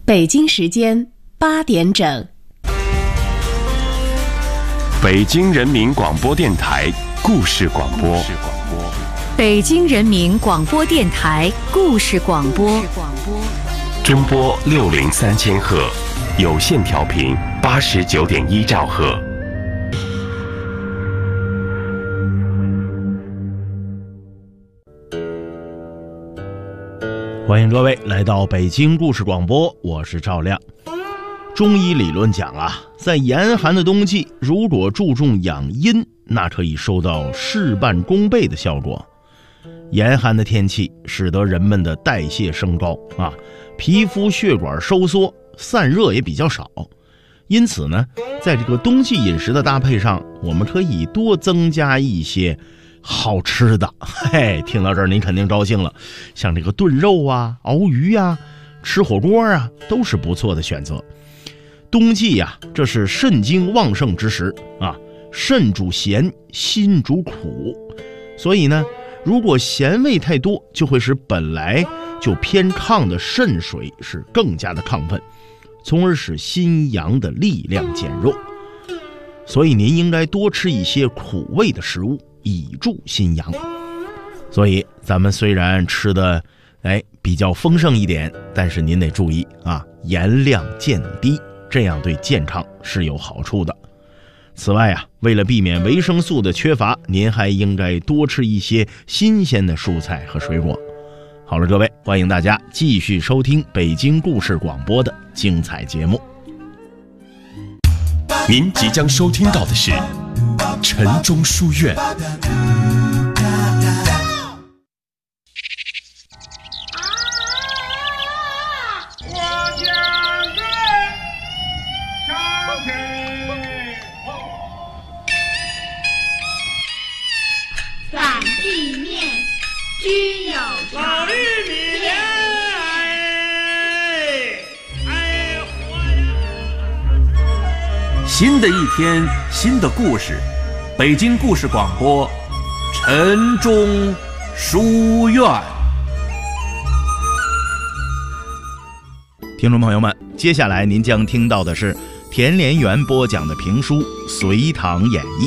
北京时间8点整。 北京人民广播电台故事广播。 北京人民广播电台故事广播。 中波603000赫，有线调频89.1兆赫。 欢迎各位来到北京故事广播，我是赵亮。中医理论讲啊，在严寒的冬季，如果注重养阴，那可以收到事半功倍的效果。严寒的天气使得人们的代谢升高啊，皮肤血管收缩，散热也比较少。因此呢，在这个冬季饮食的搭配上，我们可以多增加一些好吃的。嘿，听到这儿您肯定高兴了，像这个炖肉啊、熬鱼啊、吃火锅啊，都是不错的选择。冬季呀，这是肾精旺盛之时啊，肾主咸，心主苦，所以呢，如果咸味太多，就会使本来就偏亢的肾水是更加的亢奋，从而使心阳的力量减弱。所以您应该多吃一些苦味的食物，以助心阳。所以咱们虽然吃的比较丰盛一点，但是您得注意啊，盐量渐低，这样对健康是有好处的。此外啊，为了避免维生素的缺乏，您还应该多吃一些新鲜的蔬菜和水果。好了，各位，欢迎大家继续收听北京故事广播的精彩节目。 您即将收听到的是晨钟书院。 新的一天，新的故事，北京故事广播，晨钟书院。 听众朋友们，接下来您将听到的是田连元播讲的评书《隋唐演义》。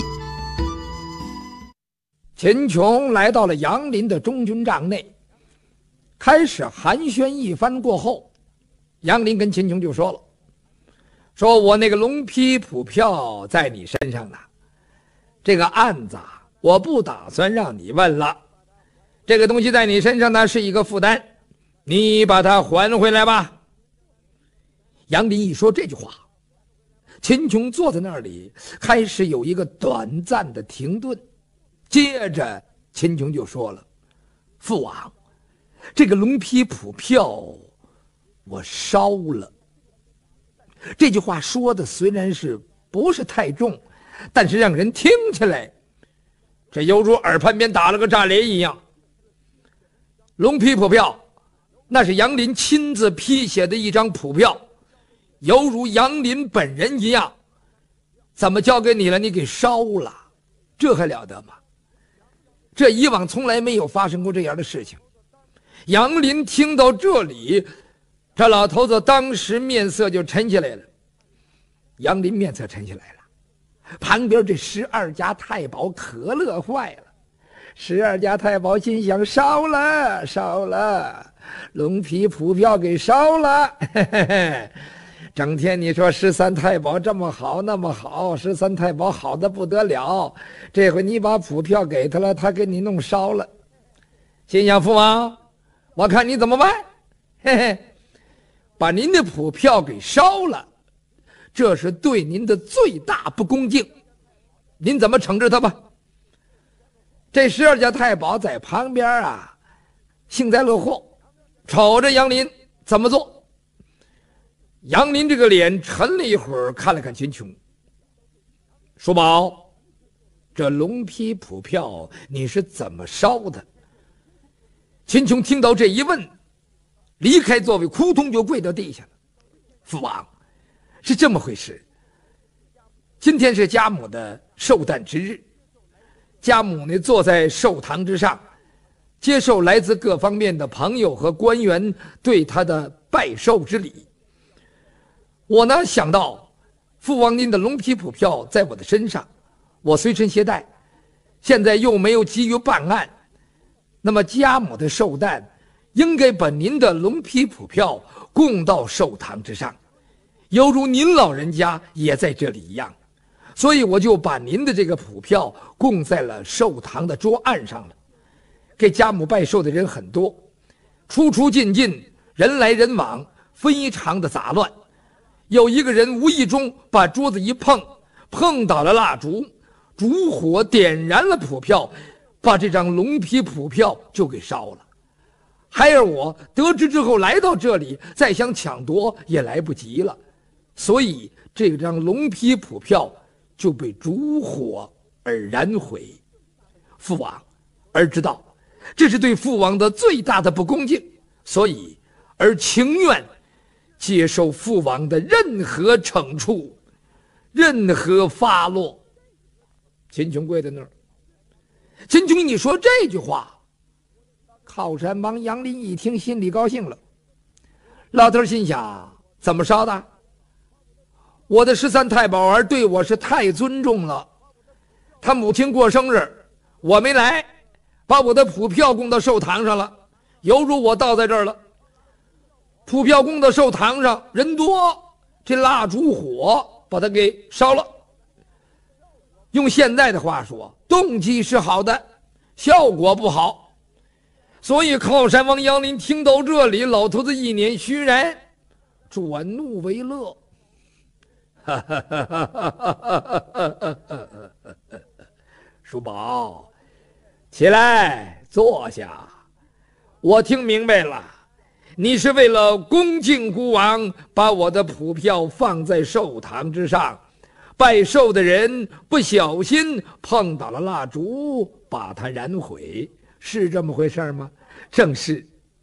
秦琼来到了杨林的中军帐内，开始寒暄一番过后，杨林跟秦琼就说了，说我那个龙批普票在你身上呢，这个案子我不打算让你问了，这个东西在你身上呢是一个负担，你把它还回来吧。杨林一说这句话，秦琼坐在那里开始有一个短暂的停顿，接着秦琼就说了，父王，这个龙批普票我烧了。这句话说的虽然是不是太重，但是让人听起来这犹如耳畔边打了个炸雷一样。龙批普票那是杨林亲自批写的一张普票，犹如杨林本人一样，怎么交给你了，你给烧了，这还了得吗？这以往从来没有发生过这样的事情。杨林听到这里，这老头子当时面色就沉下来了。杨林面色沉下来了，旁边这12家太保可乐坏了。12家太保心想，烧了烧了，龙皮普票给烧了，嘿嘿嘿。整天你说13太保这么好那么好，13太保好的不得了，这回你把普票给他了，他给你弄烧了。心想，父王，我看你怎么办？嘿嘿，把您的普票给烧了，这是对您的最大不恭敬，您怎么惩治他吧？这12家太保在旁边啊，幸灾乐祸，瞅着杨林怎么做。杨林这个脸沉了一会儿，看了看秦琼，叔宝，这龙批普票你是怎么烧的？秦琼听到这一问，离开座位，扑通就跪到地下了。父王，是这么回事，今天是家母的寿诞之日，家母呢坐在寿堂之上，接受来自各方面的朋友和官员对他的拜寿之礼。 我呢想到父王您的龙皮普票在我的身上，我随身携带，现在又没有急于办案，那么家母的寿诞应该把您的龙皮普票供到寿堂之上，犹如您老人家也在这里一样，所以我就把您的这个普票供在了寿堂的桌案上了。给家母拜寿的人很多，出出进进，人来人往，非常的杂乱。有一个人无意中把桌子一碰，碰倒了蜡烛，烛火点燃了普票，把这张龙皮普票就给烧了。孩儿我得知之后来到这里，再想抢夺也来不及了，所以这张龙皮普票就被烛火而燃毁。父王儿知道这是对父王的最大的不恭敬，所以而情愿接受父王的任何惩处，任何发落。秦琼跪在那儿，秦琼一说这句话，靠山王杨林一听心里高兴了。老头心想，怎么烧的？我的13太保儿对我是太尊重了，他母亲过生日我没来，把我的普票供到寿堂上了，犹如我倒在这儿了。普票供到寿堂上，人多，这蜡烛火把它给烧了。用现在的话说，动机是好的，效果不好。所以靠山王杨林听到这里，老头子一脸虚然，转怒为乐。叔宝，起来坐下，我听明白了，你是为了恭敬孤王，把我的普票放在寿堂之上，拜寿的人不小心碰到了蜡烛，把它燃毁，是这么回事吗？正是。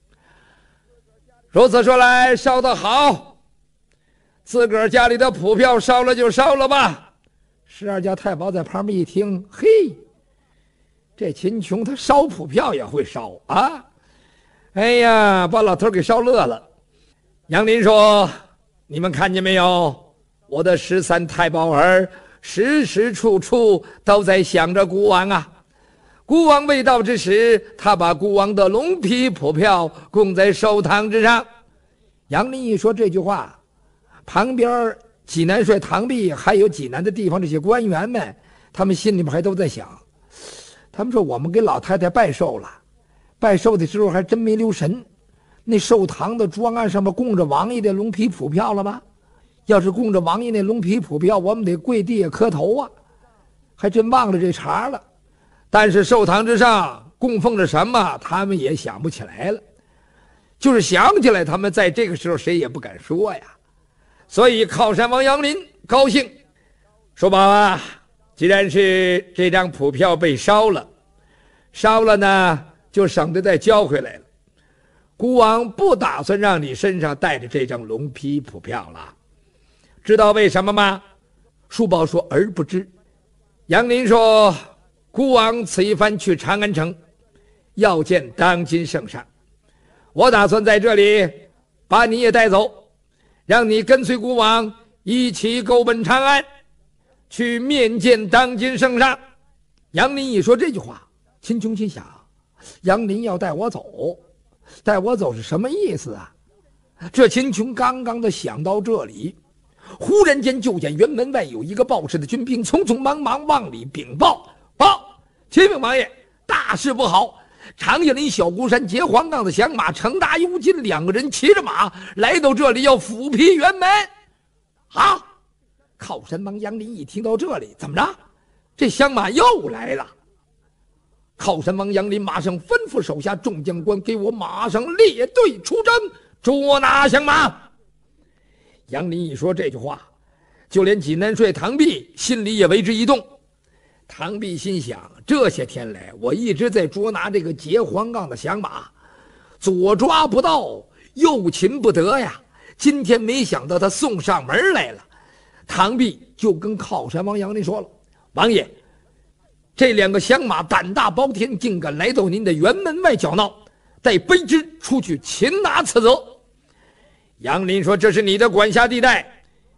如此说来，烧得好，自个儿家里的普票烧了就烧了吧。12家太保在旁边一听，嘿，这秦琼他烧普票也会烧啊！哎呀，把老头给烧乐了。杨林说：“你们看见没有？我的13太保儿时时处处都在想着孤王啊。孤王未到之时，他把孤王的龙皮普票供在寿堂之上。”杨林一说这句话，旁边济南帅唐弼还有济南的地方这些官员们，他们心里面还都在想，他们说我们给老太太拜寿了，拜寿的时候还真没留神，那寿堂的桌案上面供着王爷的龙皮普票了吗？要是供着王爷那龙皮普票，我们得跪地下磕头啊，还真忘了这茬了。但是寿堂之上供奉着什么，他们也想不起来了，就是想起来，他们在这个时候谁也不敢说呀。所以靠山王杨林高兴，说：“宝啊，既然是这张普票被烧了，烧了呢就省得再交回来了。孤王不打算让你身上带着这张龙皮普票了，知道为什么吗？”叔宝说：“儿不知。”杨林说：“孤王此一番去长安城，要见当今圣上，我打算在这里把你也带走，让你跟随孤王一起购奔长安，去面见当今圣上。”杨林一说这句话，秦琼心想，杨林要带我走，带我走是什么意思啊？这秦琼刚刚的想到这里，忽然间就见辕门外有一个报事的军兵匆匆忙忙往里禀报：“报，启禀王爷，大事不好！长叶林小孤山截黄杠的响马程达幽金2个人骑着马来到这里，要斧劈辕门。”啊！靠山王杨林一听到这里，怎么着？这响马又来了。靠山王杨林马上吩咐手下众将官，给我马上列队出征，捉拿响马。杨林一说这句话，就连济南帅唐弼心里也为之一动。唐弼心想，这些天来我一直在捉拿这个截黄杠的响马，左抓不到，右擒不得呀。今天没想到他送上门来了。唐弼就跟靠山王杨林说了：“王爷，这2个响马胆大包天，竟敢来到您的辕门外搅闹，待卑职出去擒拿此责。”杨林说：“这是你的管辖地带，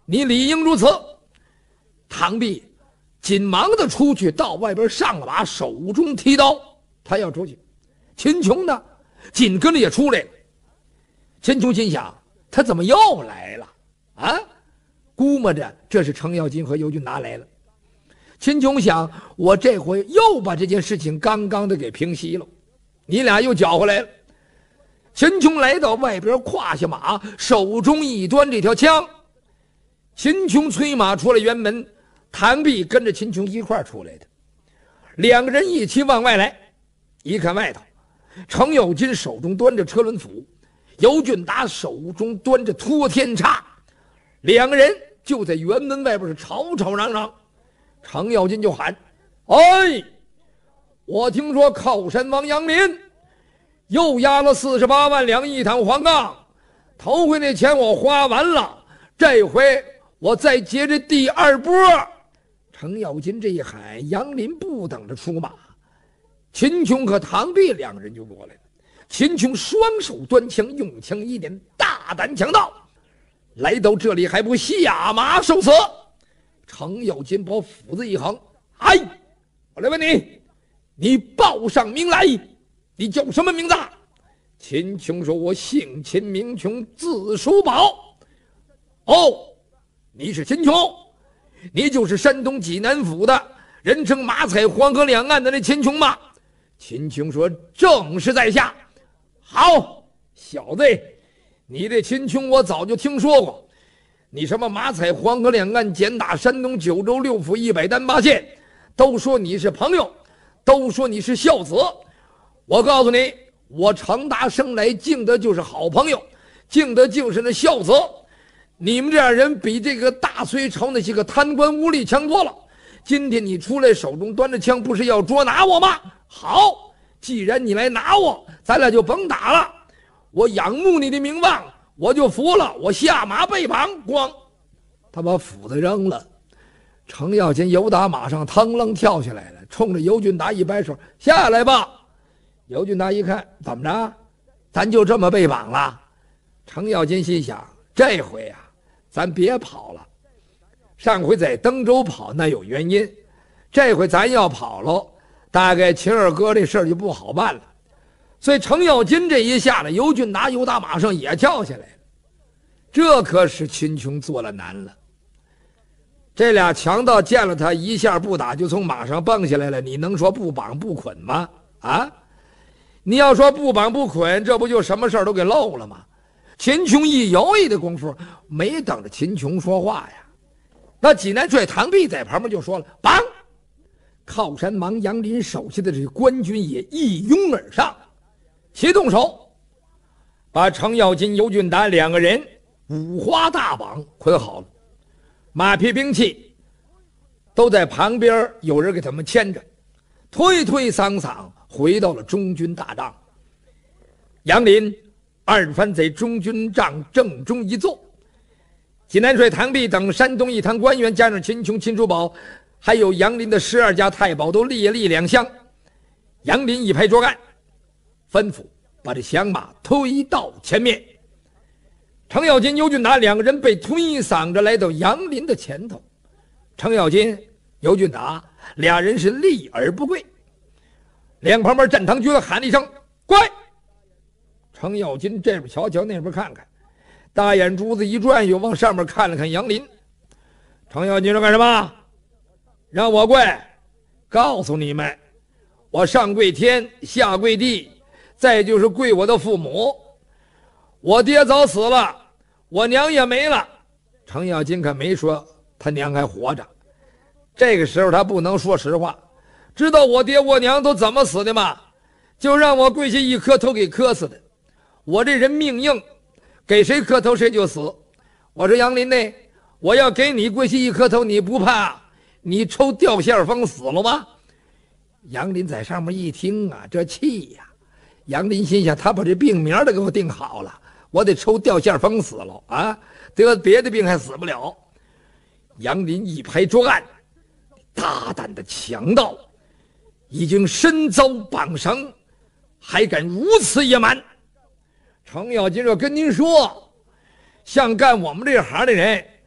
你理应如此。唐弼紧忙的出去，到外边上了马，手中提刀，他要出去。秦琼呢，紧跟着也出来了。秦琼心想，他怎么又来了啊？估摸着这是程咬金和尤俊达来了。秦琼想，我这回又把这件事情刚刚的给平息了，你俩又搅回来了。秦琼来到外边，胯下马，手中一端这条枪。秦琼催马出了辕门，唐弼跟着秦琼一块出来的，两个人一起往外来。一看外头，程咬金手中端着车轮斧，尤俊达手中端着托天叉，两个人就在辕门外边是吵吵嚷嚷。程咬金就喊：哎，我听说靠山王杨林又押了48万两一趟黄杠，头回那钱我花完了，这回我再接这第二波。程咬金这一喊，杨林不等着出马，秦琼和唐弼两人就过来了。秦琼双手端枪，用枪一点，大胆强盗，来到这里还不下马受死？程咬金把斧子一横，哎，我来问你，你报上名来，你叫什么名字？秦琼说：我姓秦名琼，字叔宝。哦，你是秦琼，你就是山东济南府的人称马踩黄河两岸的那秦琼吗？秦琼说：正是在下。好，小子，你这秦琼我早就听说过，你什么马踩黄河两岸，简打山东九州六府100单8县，都说你是朋友，都说你是孝子。我告诉你，我程达生来敬的就是好朋友，敬的就是那孝子。你们这样人比这个大隋朝那些个贪官污吏强多了。今天你出来手中端着枪，不是要捉拿我吗？好，既然你来拿我，咱俩就甭打了。我仰慕你的名望，我就服了，我下马被绑。咣，他把斧子扔了。程咬金由打马上腾楞跳下来了，冲着尤俊达一摆手：下来吧。尤俊达一看，怎么着，咱就这么被绑了？程咬金心想，这回啊，咱别跑了。上回在登州跑那有原因，这回咱要跑喽，大概秦二哥这事儿就不好办了。所以程咬金这一下来，尤俊达由打马上也跳下来了。这可使秦琼做了难了。这俩强盗见了他一下不打就从马上蹦下来了，你能说不绑不捆吗？啊，你要说不绑不捆，这不就什么事儿都给漏了吗？秦琼一犹豫的功夫，没等着秦琼说话呀，那济南帅唐弼在旁边就说了：绑！靠山王杨林手下的这官军也一拥而上，齐动手，把程咬金、尤俊达两个人五花大绑捆好了，马匹兵器都在旁边，有人给他们牵着，推推搡搡回到了中军大帐。杨林二番在中军帐正中一坐，济南帅唐弼等山东一堂官员，加上秦琼、秦叔宝，还有杨林的12家太保都列立两厢。杨林一拍桌案，吩咐把这响马推到前面。程咬金、尤俊达两个人被推搡着来到杨林的前头，程咬金、尤俊达俩人是立而不跪。两旁边站堂军喊了一声：跪！程咬金这边瞧瞧，那边看看，大眼珠子一转，又往上面看了看杨林。程咬金说：干什么？让我跪？告诉你们，我上跪天，下跪地，再就是跪我的父母。我爹早死了，我娘也没了。程咬金可没说他娘还活着，这个时候他不能说实话。知道我爹我娘都怎么死的吗？就让我跪下一磕头给磕死的。我这人命硬，给谁磕头谁就死。我说杨林呢，我要给你跪下一磕头，你不怕你抽掉线风死了吗？杨林在上面一听啊，这气呀！杨林心想，他把这病名都给我定好了，我得抽掉线风死了啊，得别的病还死不了。杨林一拍桌案：大胆的强盗，已经身遭绑绳，还敢如此野蛮！程咬金说：跟您说，像干我们这行的人，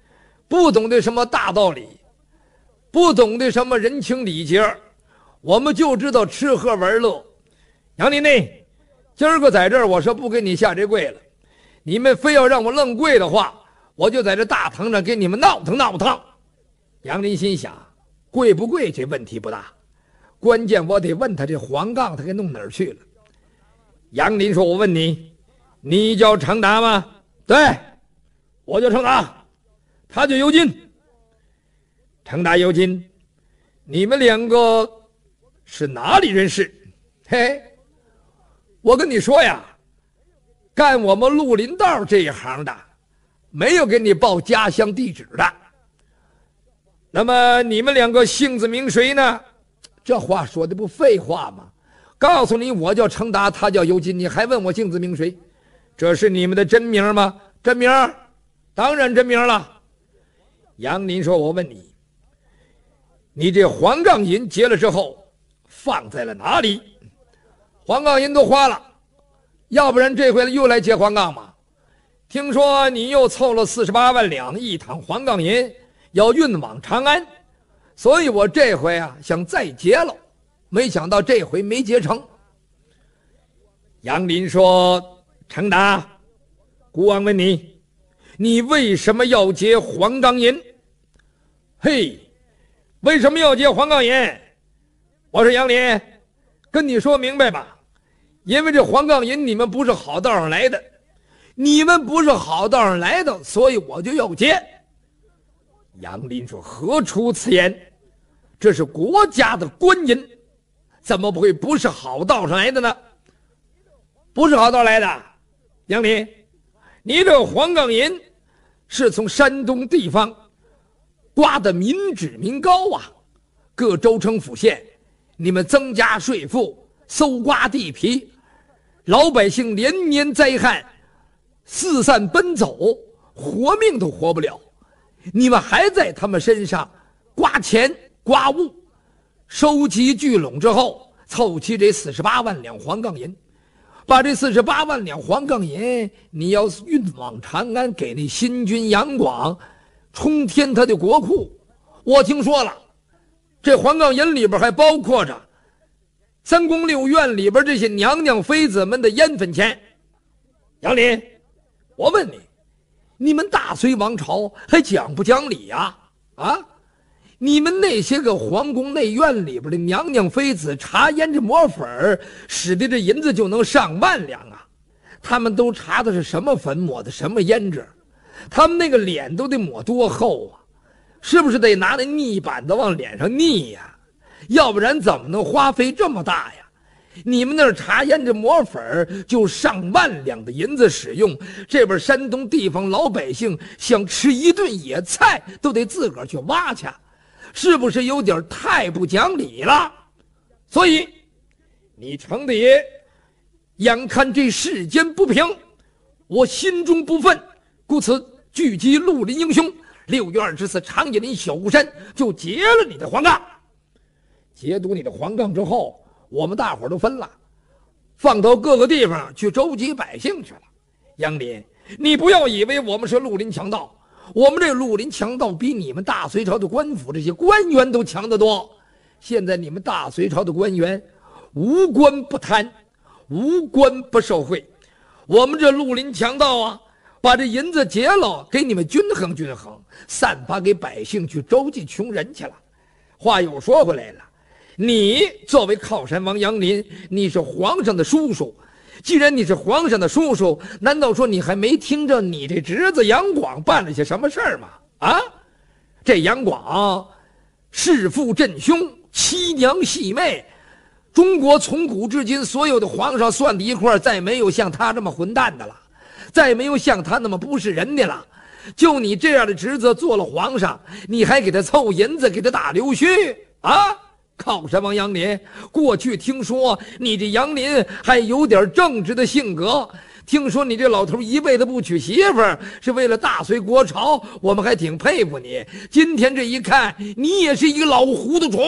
不懂得什么大道理，不懂得什么人情礼节，我们就知道吃喝玩乐。杨林呢，今儿个在这儿，我说不给你下这跪了，你们非要让我愣跪的话，我就在这大堂上给你们闹腾闹腾。杨林心想，跪不跪这问题不大，关键我得问他这黄杠他给弄哪儿去了。杨林说，我问你，你叫程达吗？对，我叫程达。他叫尤金。程达、尤金，你们两个是哪里人士？嘿，我跟你说呀，干我们绿林道这一行的，没有给你报家乡地址的。那么你们两个姓字名谁呢？这话说的不废话吗？告诉你，我叫程达，他叫尤金，你还问我姓字名谁？这是你们的真名吗？真名？当然真名了。杨林说，我问你，你这黄杠银结了之后放在了哪里？黄杠银都花了，要不然这回又来结黄杠吗？听说你又凑了48万两一躺黄杠银，要运往长安，所以我这回啊想再结了，没想到这回没结成。杨林说，程达，孤王问你，你为什么要结黄杠银？嘿，为什么要结黄杠银？我说杨林，跟你说明白吧，因为这黄杠银你们不是好道上来的，你们不是好道上来的，所以我就要结。杨林说，何出此言？这是国家的官银，怎么会不是好道上来的呢？不是好道来的。杨林，你这黄杠银是从山东地方刮的民脂民膏啊，各州城府县你们增加税赋，搜刮地皮，老百姓连年灾害，四散奔走，活命都活不了，你们还在他们身上刮钱刮物，收集聚拢之后凑齐这48万两黄杠银，把这48万两黄杠银你要运往长安，给那新君杨广冲天他的国库。我听说了，这黄杠银里边还包括着三宫六院里边这些娘娘妃子们的烟粉钱。杨林，我问你，你们大隋王朝还讲不讲理呀？啊，你们那些个皇宫内院里边的娘娘妃子查胭脂抹粉使的这银子就能上万两啊，他们都查的是什么粉抹的什么胭脂，他们那个脸都得抹多厚啊，是不是得拿那腻板子往脸上腻呀？要不然怎么能花费这么大呀？你们那儿查胭脂抹粉就上万两的银子使用，这边山东地方老百姓想吃一顿野菜都得自个儿去挖去，是不是有点太不讲理了？所以你程大爷眼看这世间不平，我心中不忿，故此聚集绿林英雄，6月24长野林小孤山就结了你的黄杠。解读你的黄杠之后，我们大伙儿都分了，放到各个地方去周集百姓去了。杨林，你不要以为我们是绿林强盗，我们这绿林强盗比你们大隋朝的官府这些官员都强得多。现在你们大隋朝的官员无官不贪，无官不受贿，我们这绿林强盗啊，把这银子结了，给你们均衡均衡，散发给百姓去周济穷人去了。话又说回来了，你作为靠山王杨林，你是皇上的叔叔，既然你是皇上的叔叔，难道说你还没听着你这侄子杨广办了些什么事儿吗？啊，这杨广弑父震兄，妻娘戏妹，中国从古至今所有的皇上算在一块儿，再没有像他这么混蛋的了，再没有像他那么不是人的了。就你这样的侄子做了皇上，你还给他凑银子，给他打溜须啊？靠山王杨林，过去听说你这杨林还有点正直的性格，听说你这老头一辈子不娶媳妇儿是为了大隋国朝，我们还挺佩服你。今天这一看，你也是一个老糊涂虫。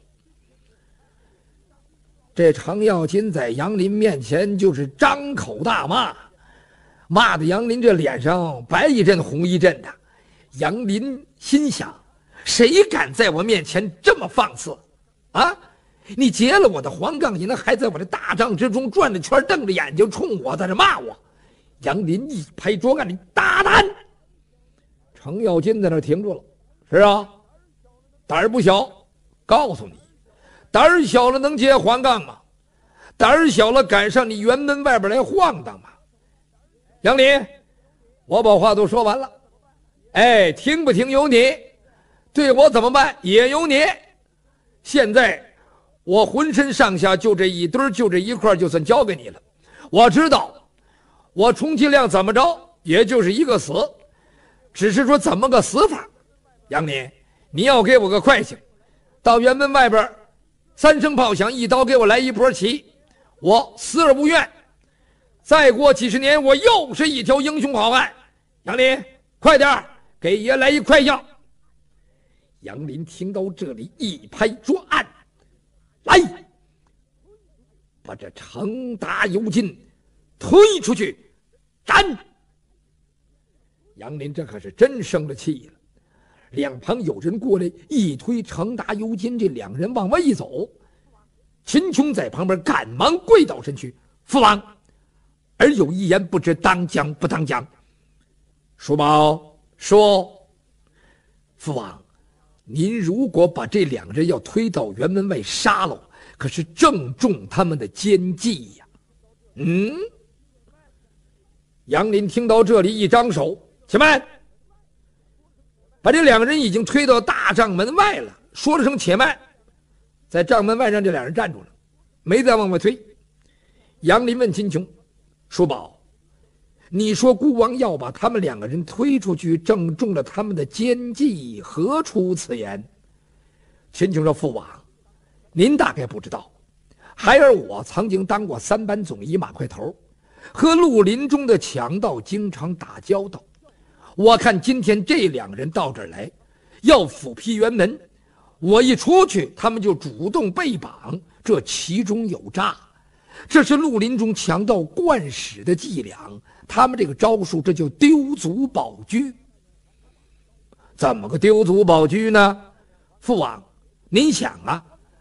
这程咬金在杨林面前就是张口大骂，骂的杨林这脸上白一阵红一阵的。 杨林心想，谁敢在我面前这么放肆啊？你劫了我的黄杠银，还在我的大帐之中转着圈，瞪着眼睛冲我在这骂我。杨林一拍桌案，你大胆！程咬金在那停住了。是啊，胆儿不小，告诉你，胆儿小了能劫黄杠吗？胆儿小了赶上你辕门外边来晃荡吗？杨林，我把话都说完了，哎，听不听由你，对我怎么办也由你。现在我浑身上下就这一堆，就这一块，就算交给你了。我知道我充其量怎么着也就是一个死，只是说怎么个死法。杨林，你要给我个快性，到辕门外边3声炮响，一刀给我来一波旗，我死而无怨。再过几十年，我又是一条英雄好汉。杨林，快点给爷来一快效。杨林听到这里，一拍桌案，来，把这程达尤金推出去斩。杨林这可是真生了气了。两旁有人过来，一推程达尤金，这两人往外一走。秦琼在旁边赶忙跪倒身躯，父王，儿有一言不知当讲不当讲。叔宝说，父王，您如果把这两人要推到辕门外杀了，可是正中他们的奸计呀。杨林听到这里，一张手，且慢，把这两个人已经推到大帐门外了，说了声且慢，在帐门外让这两人站住了，没再往外推。杨林问秦琼，叔宝，你说孤王要把他们两个人推出去，正中了他们的奸计，何出此言？秦琼说，父王，您大概不知道，孩儿我曾经当过3班总医马块头，和绿林中的强盗经常打交道。我看今天这两人到这儿来，要斧劈辕门，我一出去，他们就主动被绑，这其中有诈。这是绿林中强盗惯使的伎俩，他们这个招数，这就丢卒保车。怎么个丢卒保车呢？父王，您想啊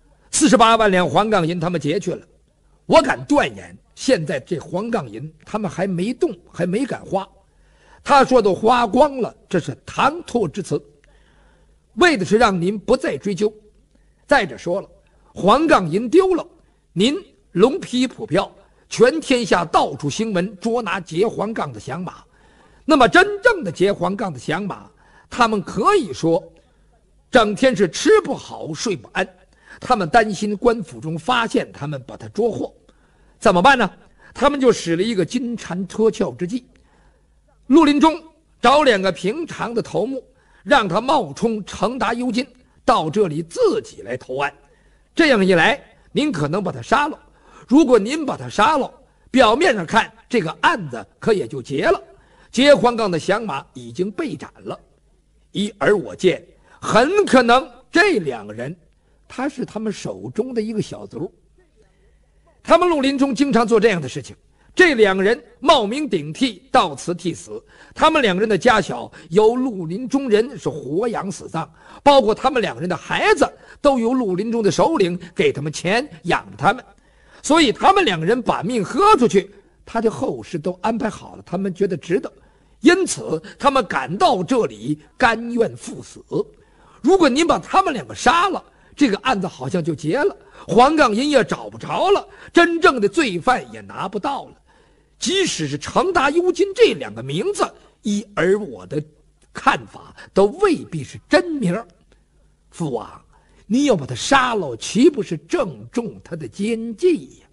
，48万两黄杠银他们劫去了，我敢断言，现在这黄杠银他们还没动，还没敢花。他说都花光了，这是唐突之词，为的是让您不再追究。再者说了，黄杠银丢了，您龙皮普票，全天下到处兴闻捉拿劫黄杠的响马。那么真正的劫黄杠的响马，他们可以说整天是吃不好睡不安，他们担心官府中发现他们，把他捉获。怎么办呢？他们就使了一个金蝉脱壳之计。绿林中找2个平常的头目，让他冒充程达尤金到这里自己来投案。这样一来，您可能把他杀了。如果您把他杀了，表面上看这个案子可也就结了，劫黄杠的响马已经被斩了。而我见很可能这2个人他是他们手中的一个小卒。他们绿林中经常做这样的事情，这2个人冒名顶替，到此替死。他们2个人的家小由绿林中人是活养死葬，包括他们2个人的孩子都由绿林中的首领给他们钱养着他们。所以他们2个人把命喝出去，他的后事都安排好了，他们觉得值得，因此他们赶到这里甘愿赴死。如果您把他们2个杀了，这个案子好像就结了，黄杠银也找不着了，真正的罪犯也拿不到了。即使是程达尤金这2个名字，而我的看法都未必是真名。父王，你要把他杀了，岂不是正中他的奸计呀？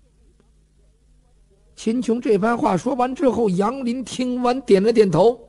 秦琼这番话说完之后，杨林听完点了点头，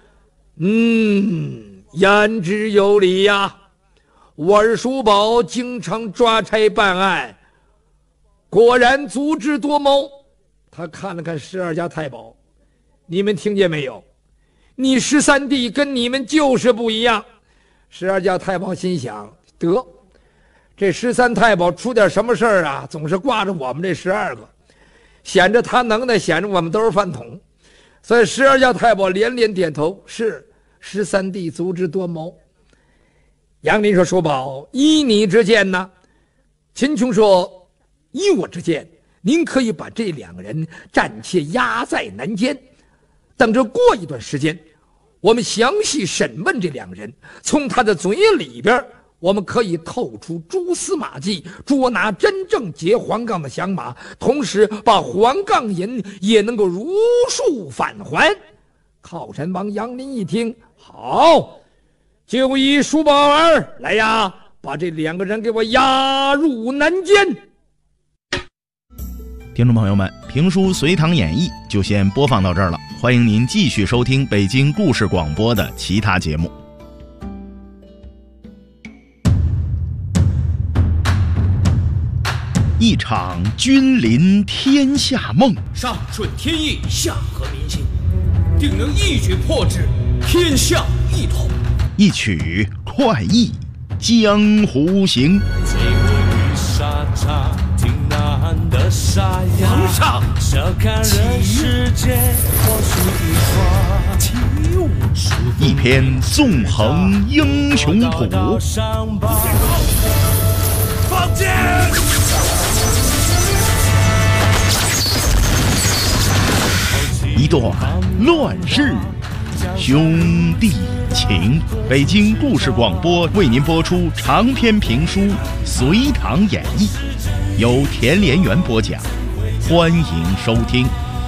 言之有理呀。我儿叔宝经常抓差办案，果然足智多谋。他看了看12家太保，你们听见没有？你13弟跟你们就是不一样。12家太保心想，得，这13太保出点什么事儿啊，总是挂着我们这12个，显着他能耐，显着我们都是饭桶。所以12家太保连连点头，是 13弟足智多谋。杨林说：“叔宝，依你之见呢？”秦琼说：“依我之见，您可以把这2个人暂且押在南监，等着过一段时间，我们详细审问这2个人，从他的嘴里边，我们可以透出蛛丝马迹，捉拿真正劫黄杠的响马，同时把黄杠银也能够如数返还。”靠山王杨林一听，好，就依叔宝儿来呀，把这2个人给我押入南监。 听众朋友们，评书《隋唐演义》就先播放到这儿了，欢迎您继续收听北京故事广播的其他节目。一场君临天下梦， 上顺天意，下合民心，定能一举破之，天下一统。 一曲快意江湖行。 皇上， 一篇纵横英雄谱， 放箭！ 一段乱世兄弟情。北京故事广播为您播出长篇评书《隋唐演义》，由田连元播讲，欢迎收听。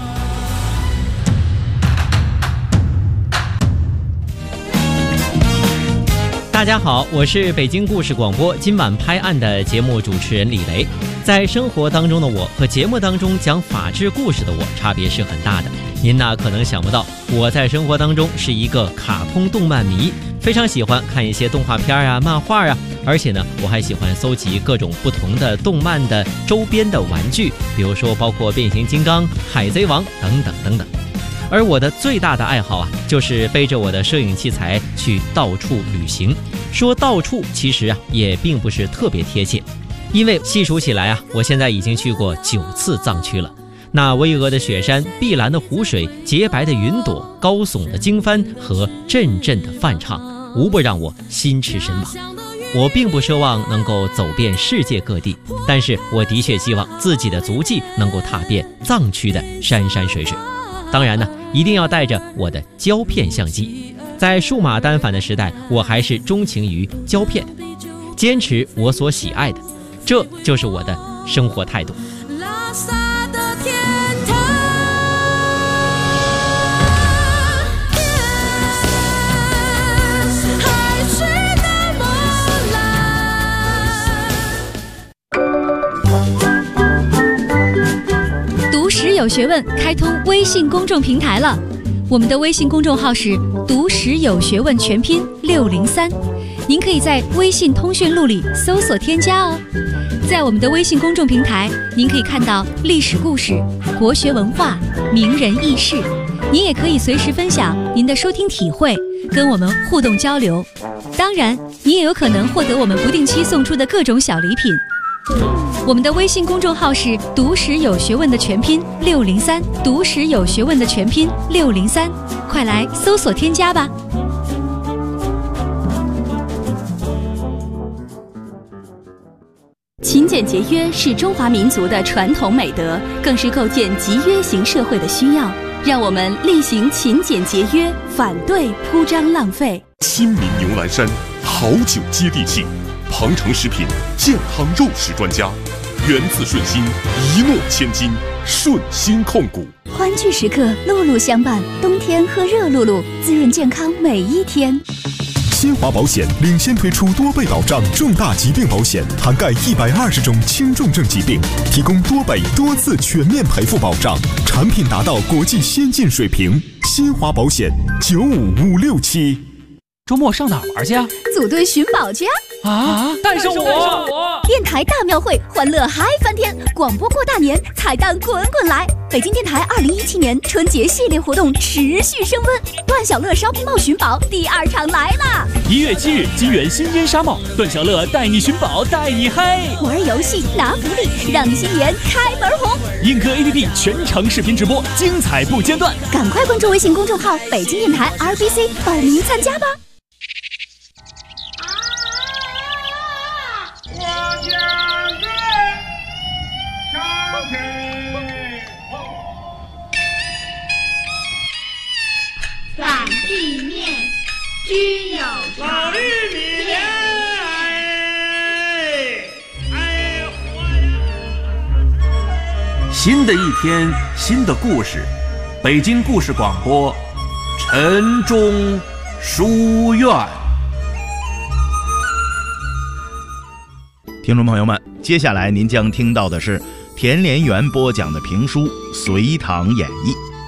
大家好，我是北京故事广播今晚拍案的节目主持人李雷。在生活当中的我和节目当中讲法治故事的我差别是很大的。您呢可能想不到，我在生活当中是一个卡通动漫迷，非常喜欢看一些动画片啊、漫画啊，而且呢我还喜欢搜集各种不同的动漫的周边的玩具，比如说包括变形金刚、海贼王等等等等。而我的最大的爱好啊，就是背着我的摄影器材去到处旅行。说到处其实啊也并不是特别贴切，因为细数起来啊，我现在已经去过9次藏区了。那巍峨的雪山、碧蓝的湖水、洁白的云朵、高耸的经幡和阵阵的梵唱，无不让我心驰神往。我并不奢望能够走遍世界各地，但是我的确希望自己的足迹能够踏遍藏区的山山水水。当然呢，一定要带着我的胶片相机。在数码单反的时代，我还是钟情于胶片，坚持我所喜爱的，这就是我的生活态度。 读史有学问开通微信公众平台了，我们的微信公众号是读史有学问全拼603，您可以在微信通讯录里搜索添加哦。在我们的微信公众平台，您可以看到历史故事、国学文化、名人轶事，您也可以随时分享您的收听体会，跟我们互动交流。当然，您也有可能获得我们不定期送出的各种小礼品。我们的微信公众号是读史有学问的全拼603，读史有学问的全拼603，快来搜索添加吧。 勤俭节约是中华民族的传统美德，更是构建集约型社会的需要。让我们力行勤俭节约，反对铺张浪费。 亲民牛栏山，好酒接地气，庞城食品健康肉食专家，源自顺心，一诺千金，顺心控股。 欢聚时刻，露露相伴，冬天喝热露露，滋润健康每一天。 新华保险领先推出多倍保障重大疾病保险，涵盖120种轻重症疾病，提供多倍多次全面赔付保障，产品达到国际先进水平。新华保险95567。 周末上哪儿玩去啊？ 组队寻宝去啊！ 啊！带上我！ 电台大庙会，欢乐嗨翻天！广播过大年，彩蛋滚滚来！北京电台2017年春节系列活动持续升温，段小乐烧冰帽寻宝第2场来啦！1 月7日，金源新烟纱帽，段小乐带你寻宝，带你嗨！ 玩游戏拿福利，让你新年开门红！ 映客 APP 全程视频直播，精彩不间断！ 赶快关注微信公众号北京电台 RBC 报名参加吧！ 反地面均有常， 老玉米莲， 新的一天，新的故事，北京故事广播，晨钟书院。 听众朋友们，接下来您将听到的是田连元播讲的评书《隋唐演义》。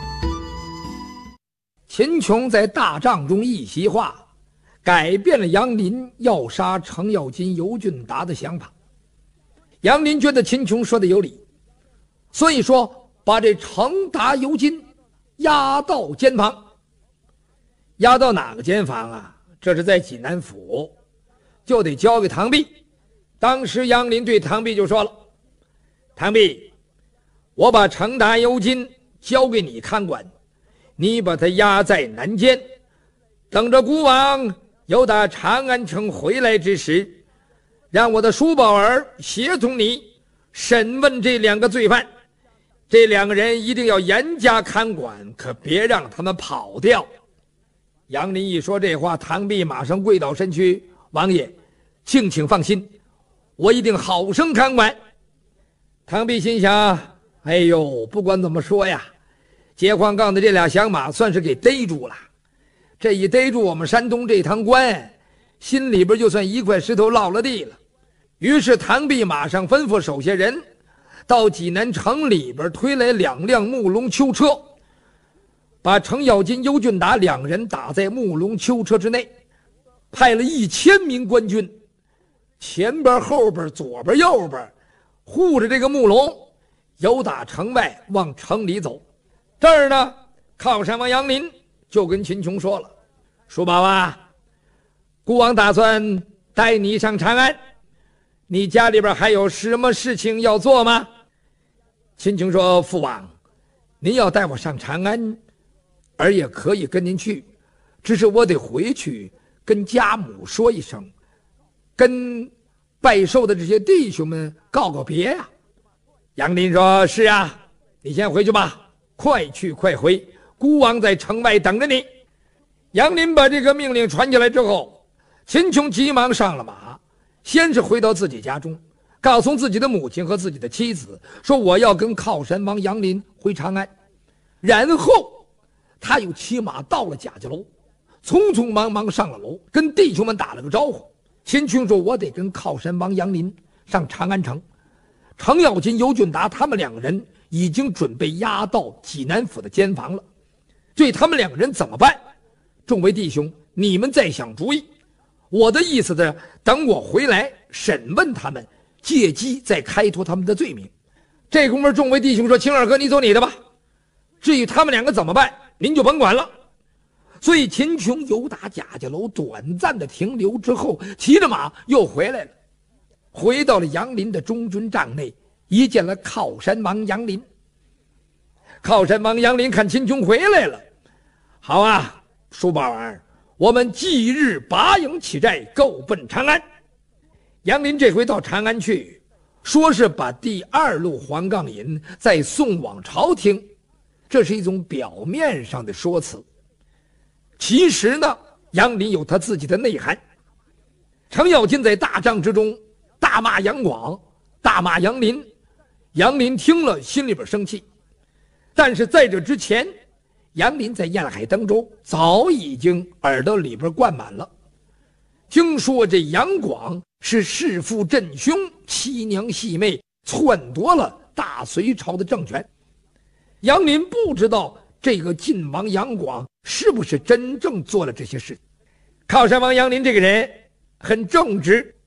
秦琼在大帐中一席话，改变了杨林要杀程咬金、尤俊达的想法。杨林觉得秦琼说的有理，所以说把这程达、尤金押到监房。押到哪个监房啊？这是在济南府，就得交给唐弼。当时杨林对唐弼就说了：“唐弼，我把程达、尤金交给你看管，你把他押在南监，等着孤王由打长安城回来之时，让我的叔宝儿协同你审问这2个罪犯。这2个人一定要严加看管，可别让他们跑掉。”杨林一说这话，唐弼马上跪倒身躯：“王爷，敬请放心，我一定好生看管。”唐弼心想：哎呦，不管怎么说呀，解放岗的这2响马算是给逮住了。这一逮住，我们山东这堂官心里边就算1块石头落了地了。于是唐弼马上吩咐手下人到济南城里边推来2辆木龙囚车，把程咬金、尤俊达2人打在木龙囚车之内，派了1000名官军，前边后边左边右边护着这个木龙，由打城外往城里走。这儿呢，靠山王杨林就跟秦琼说了：“叔宝啊，孤王打算带你上长安，你家里边还有什么事情要做吗？”秦琼说：“父王，您要带我上长安，儿也可以跟您去，只是我得回去跟家母说一声，跟拜寿的这些弟兄们告个别呀。”杨林说：“是啊，你先回去吧，快去快回，孤王在城外等着你。”杨林把这个命令传下来之后，秦琼急忙上了马，先是回到自己家中，告诉自己的母亲和自己的妻子说：“我要跟靠山王杨林回长安。”然后他又骑马到了贾家楼，匆匆忙忙上了楼，跟弟兄们打了个招呼。秦琼说：“我得跟靠山王杨林上长安城。”程咬金、尤俊达他们2个人已经准备押到济南府的监房了。对他们2个人怎么办？众位弟兄，你们再想主意。我的意思是，等我回来审问他们，借机再开脱他们的罪名。这功夫，众位弟兄说：“青二哥，你走你的吧。至于他们2个怎么办，您就甭管了。”所以秦琼由打贾家楼短暂的停留之后，骑着马又回来了，回到了杨林的中军帐内，一见了靠山王杨林。靠山王杨林看秦琼回来了：“好啊，叔宝儿，我们即日拔营起寨，够奔长安。”杨林这回到长安去，说是把第2路黄杠引再送往朝廷，这是一种表面上的说辞。其实呢，杨林有他自己的内涵。程咬金在大帐之中大骂杨广，大骂杨林，杨林听了心里边生气。但是在这之前，杨林在沿海登州早已经耳朵里边灌满了，听说这杨广是弑父震兄，欺娘戏妹，篡夺了大隋朝的政权。杨林不知道这个晋王杨广是不是真正做了这些事。靠山王杨林这个人很正直，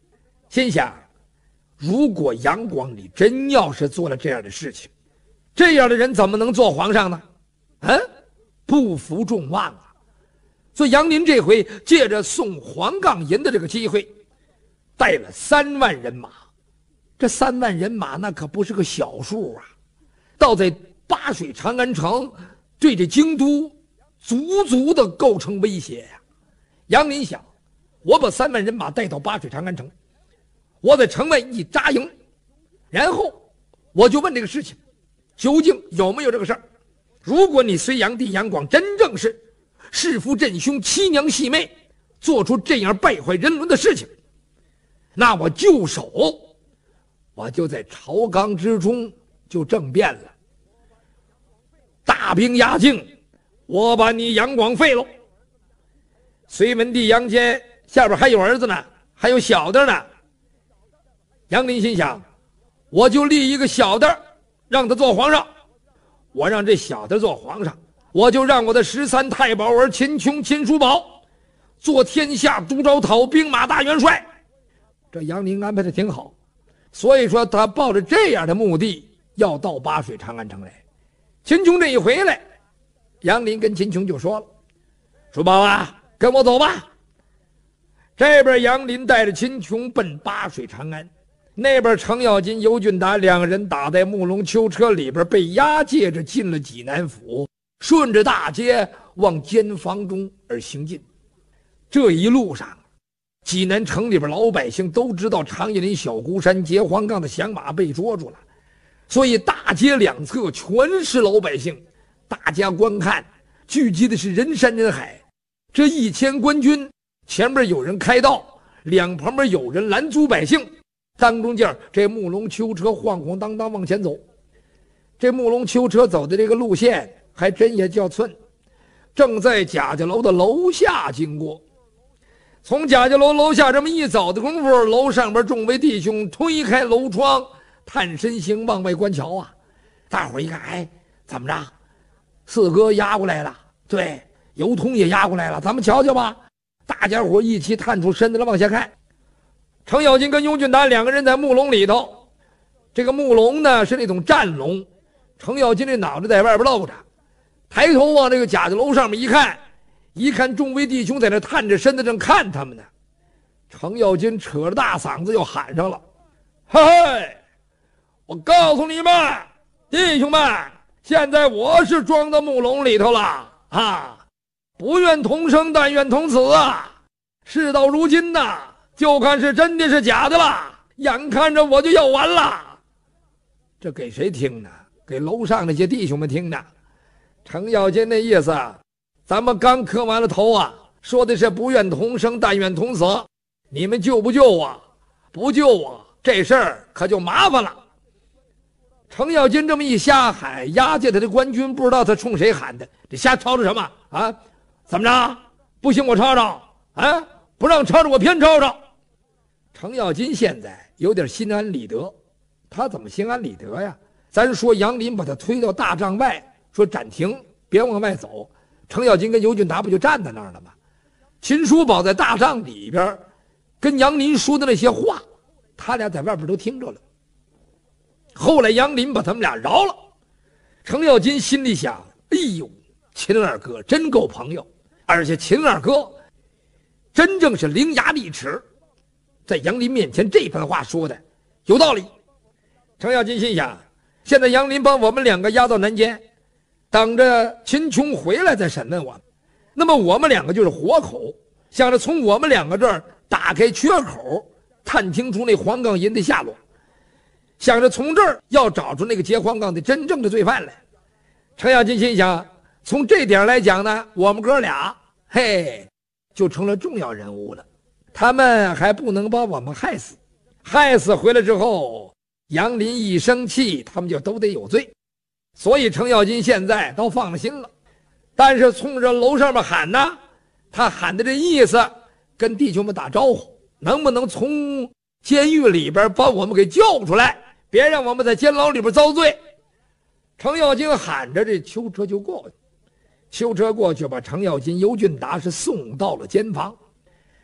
心想，如果杨广礼真要是做了这样的事情，这样的人怎么能做皇上呢？不负众望啊！所以杨林这回借着送黄杠银的这个机会，带了3万人马。这3万人马那可不是个小数啊，倒在巴水长安城，对这京都足足的构成威胁呀。杨林想，我把3万人马带到巴水长安城，我在城外一扎营，然后我就问这个事情究竟有没有这个事儿。如果你隋炀帝杨广真正是弑父振兄、欺娘戏妹，做出这样败坏人伦的事情，那我就手，我就在朝纲之中就政变了，大兵压境，我把你杨广废了。隋文帝杨坚下边还有儿子呢，还有小的呢。杨林心想，我就立一个小的让他做皇上，我让这小的做皇上，我就让我的13太保儿秦琼、秦叔宝做天下都招讨兵马大元帅。这杨林安排的挺好，所以说他抱着这样的目的要到巴水长安城来。秦琼这一回来，杨林跟秦琼就说了，叔宝啊，跟我走吧。这边杨林带着秦琼奔巴水长安，那边程咬金、尤俊达两人打在木龙囚车里边，被押解着进了济南府，顺着大街往监房中而行进。这一路上，济南城里边老百姓都知道长叶林小孤山劫黄杠的响马被捉住了，所以大街两侧全是老百姓，大家观看，聚集的是人山人海。这1000官军，前面有人开道，两旁边有人拦阻百姓，当中间这木龙囚车晃晃荡荡往前走。这木龙囚车走的这个路线还真也叫寸，正在贾家楼的楼下经过。从贾家楼楼下这么一走的功夫，楼上边众位弟兄推开楼窗，探身形往外观瞧啊。大伙一看，哎，怎么着？四哥押过来了，对，尤通也押过来了，咱们瞧瞧吧。大家伙一起探出身子来往下看。程咬金跟尤俊达两个人在木笼里头，这个木笼呢是那种战笼，程咬金这脑袋在外边露着，抬头往这个贾家楼上面一看众位弟兄在那探着身子正看他们呢。程咬金扯着大嗓子又喊上了，嘿，我告诉你们弟兄们，现在我是装到木笼里头了啊，不愿同生但愿同死啊。事到如今呐，就看是真的是假的了，眼看着我就要完了。这给谁听呢？给楼上那些弟兄们听的。程咬金那意思，咱们刚磕完了头啊，说的是不愿同生但愿同死，你们救不救我？不救我，这事儿可就麻烦了。程咬金这么一瞎喊，押解他的官军不知道他冲谁喊的，这瞎吵吵什么啊？怎么着？不行我吵吵啊？不让吵吵我偏吵吵。程咬金现在有点心安理得，他怎么心安理得呀？咱说杨林把他推到大帐外，说暂停，别往外走。程咬金跟尤俊达不就站在那儿了吗？秦叔宝在大帐里边跟杨林说的那些话，他俩在外边都听着了。后来杨林把他们俩饶了，程咬金心里想，哎呦，秦二哥真够朋友，而且秦二哥真正是伶牙俐齿，在杨林面前这番话说的有道理。程咬金心想，现在杨林把我们两个押到南监，等着秦琼回来再审问我们，那么我们两个就是活口，想着从我们两个这儿打开缺口，探清楚那黄杠银的下落，想着从这儿要找出那个劫黄杠的真正的罪犯来。程咬金心想，从这点来讲呢，我们哥俩嘿就成了重要人物了，他们还不能把我们害死，害死回来之后，杨林一生气，他们就都得有罪。所以程咬金现在倒放了心了，但是冲着楼上面喊呢，他喊的这意思跟弟兄们打招呼，能不能从监狱里边把我们给救出来，别让我们在监牢里边遭罪。程咬金喊着，这囚车就过去，囚车过去把程咬金、尤俊达是送到了监房。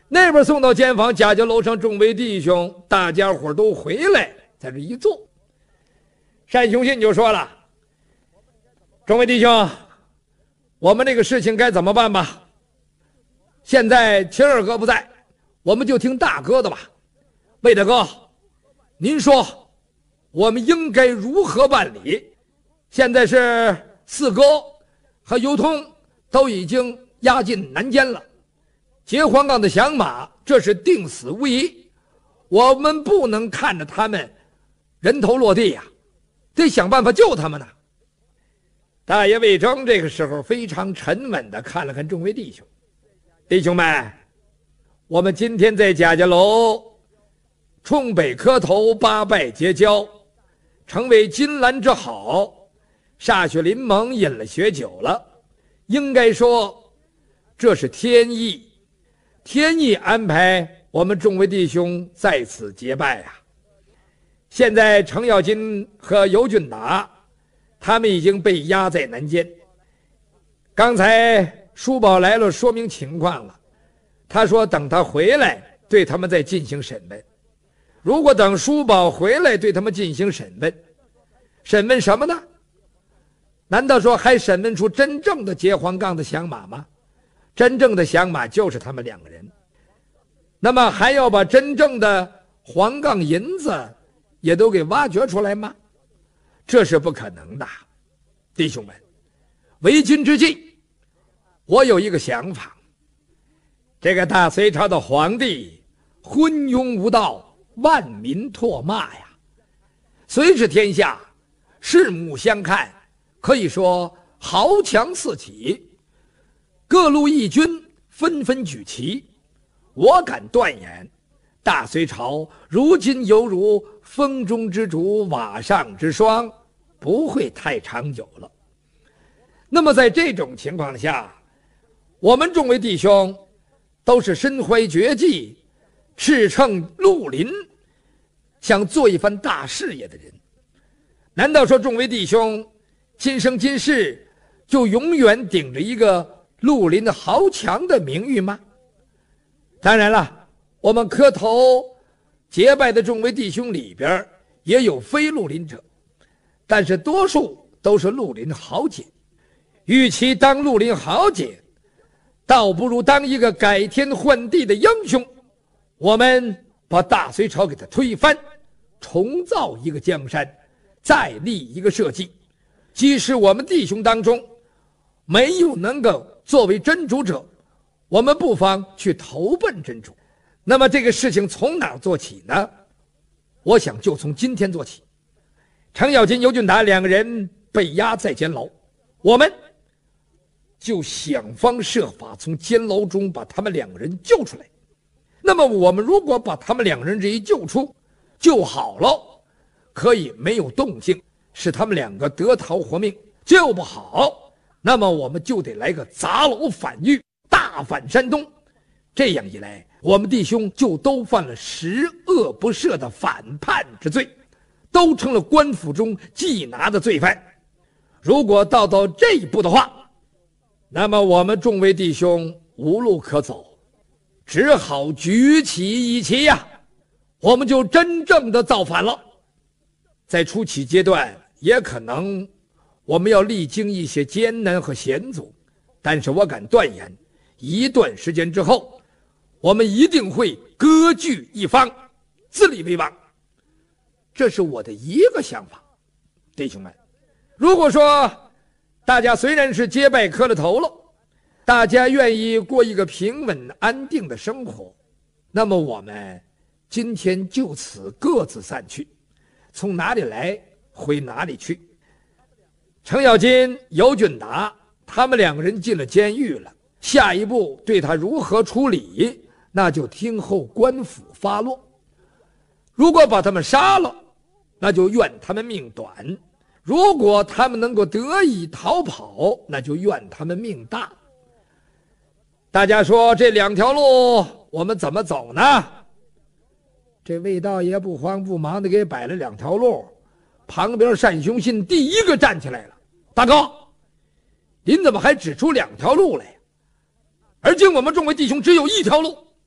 那边送到监房，贾家楼上众位弟兄，大家伙都回来，在这一坐。单雄信就说了：“众位弟兄，我们这个事情该怎么办吧？现在秦二哥不在，我们就听大哥的吧。魏大哥，您说我们应该如何办理？现在是四哥和尤通都已经押进南监了，劫黄冈的响马这是定死无疑，我们不能看着他们人头落地呀，得想办法救他们呢。”大爷魏征这个时候非常沉稳地看了看众位弟兄：“弟兄们，我们今天在贾家楼冲北磕头八拜结交，成为金兰之好，歃血临盟，饮了血酒了，应该说这是天意，天意安排我们众位弟兄在此结拜啊。现在程咬金和尤俊达他们已经被押在南监，刚才叔宝来了说明情况了，他说等他回来对他们再进行审问。如果等叔宝回来对他们进行审问，审问什么呢？难道说还审问出真正的劫黄冈的响马吗？真正的响马就是他们两个人，那么还要把真正的黄冈银子也都给挖掘出来吗？这是不可能的。弟兄们，为今之计，我有一个想法。这个大隋朝的皇帝昏庸无道，万民唾骂呀，隋是天下，四目相看，可以说豪强四起，各路义军纷纷举旗。我敢断言，大隋朝如今犹如风中之烛，瓦上之霜，不会太长久了。那么在这种情况下，我们众位弟兄都是身怀绝技，驰骋绿林，想做一番大事业的人，难道说众位弟兄今生今世就永远顶着一个绿林的豪强的名誉吗？当然了，我们磕头结拜的众位弟兄里边也有非绿林者，但是多数都是绿林豪杰。与其当绿林豪杰，倒不如当一个改天换地的英雄。我们把大隋朝给它推翻，重造一个江山，再立一个社稷。即使我们弟兄当中没有能够作为真主者，我们不妨去投奔真主。那么这个事情从哪儿做起呢？我想就从今天做起。程咬金、尤俊达两个人被押在监牢，我们就想方设法从监牢中把他们两个人救出来。那么我们如果把他们两个人这一救出，救好了，可以没有动静，使他们两个得逃活命；救不好，那么我们就得来个砸牢反狱，大反山东。这样一来，我们弟兄就都犯了十恶不赦的反叛之罪，都成了官府中缉拿的罪犯。如果到这一步的话，那么我们众位弟兄无路可走，只好举起一旗呀，我们就真正的造反了。在初期阶段，也可能我们要历经一些艰难和险阻，但是我敢断言，一段时间之后，我们一定会割据一方，自立为王。这是我的一个想法。弟兄们，如果说大家虽然是结拜磕了头了，大家愿意过一个平稳安定的生活，那么我们今天就此各自散去，从哪里来回哪里去。程咬金、尤俊达他们两个人进了监狱了，下一步对他如何处理，那就听候官府发落。如果把他们杀了，那就怨他们命短；如果他们能够得以逃跑，那就怨他们命大。大家说这两条路我们怎么走呢？这魏道爷不慌不忙的给摆了两条路，旁边单雄信第一个站起来了：“大哥，您怎么还指出两条路来？而今我们众位弟兄只有一条路，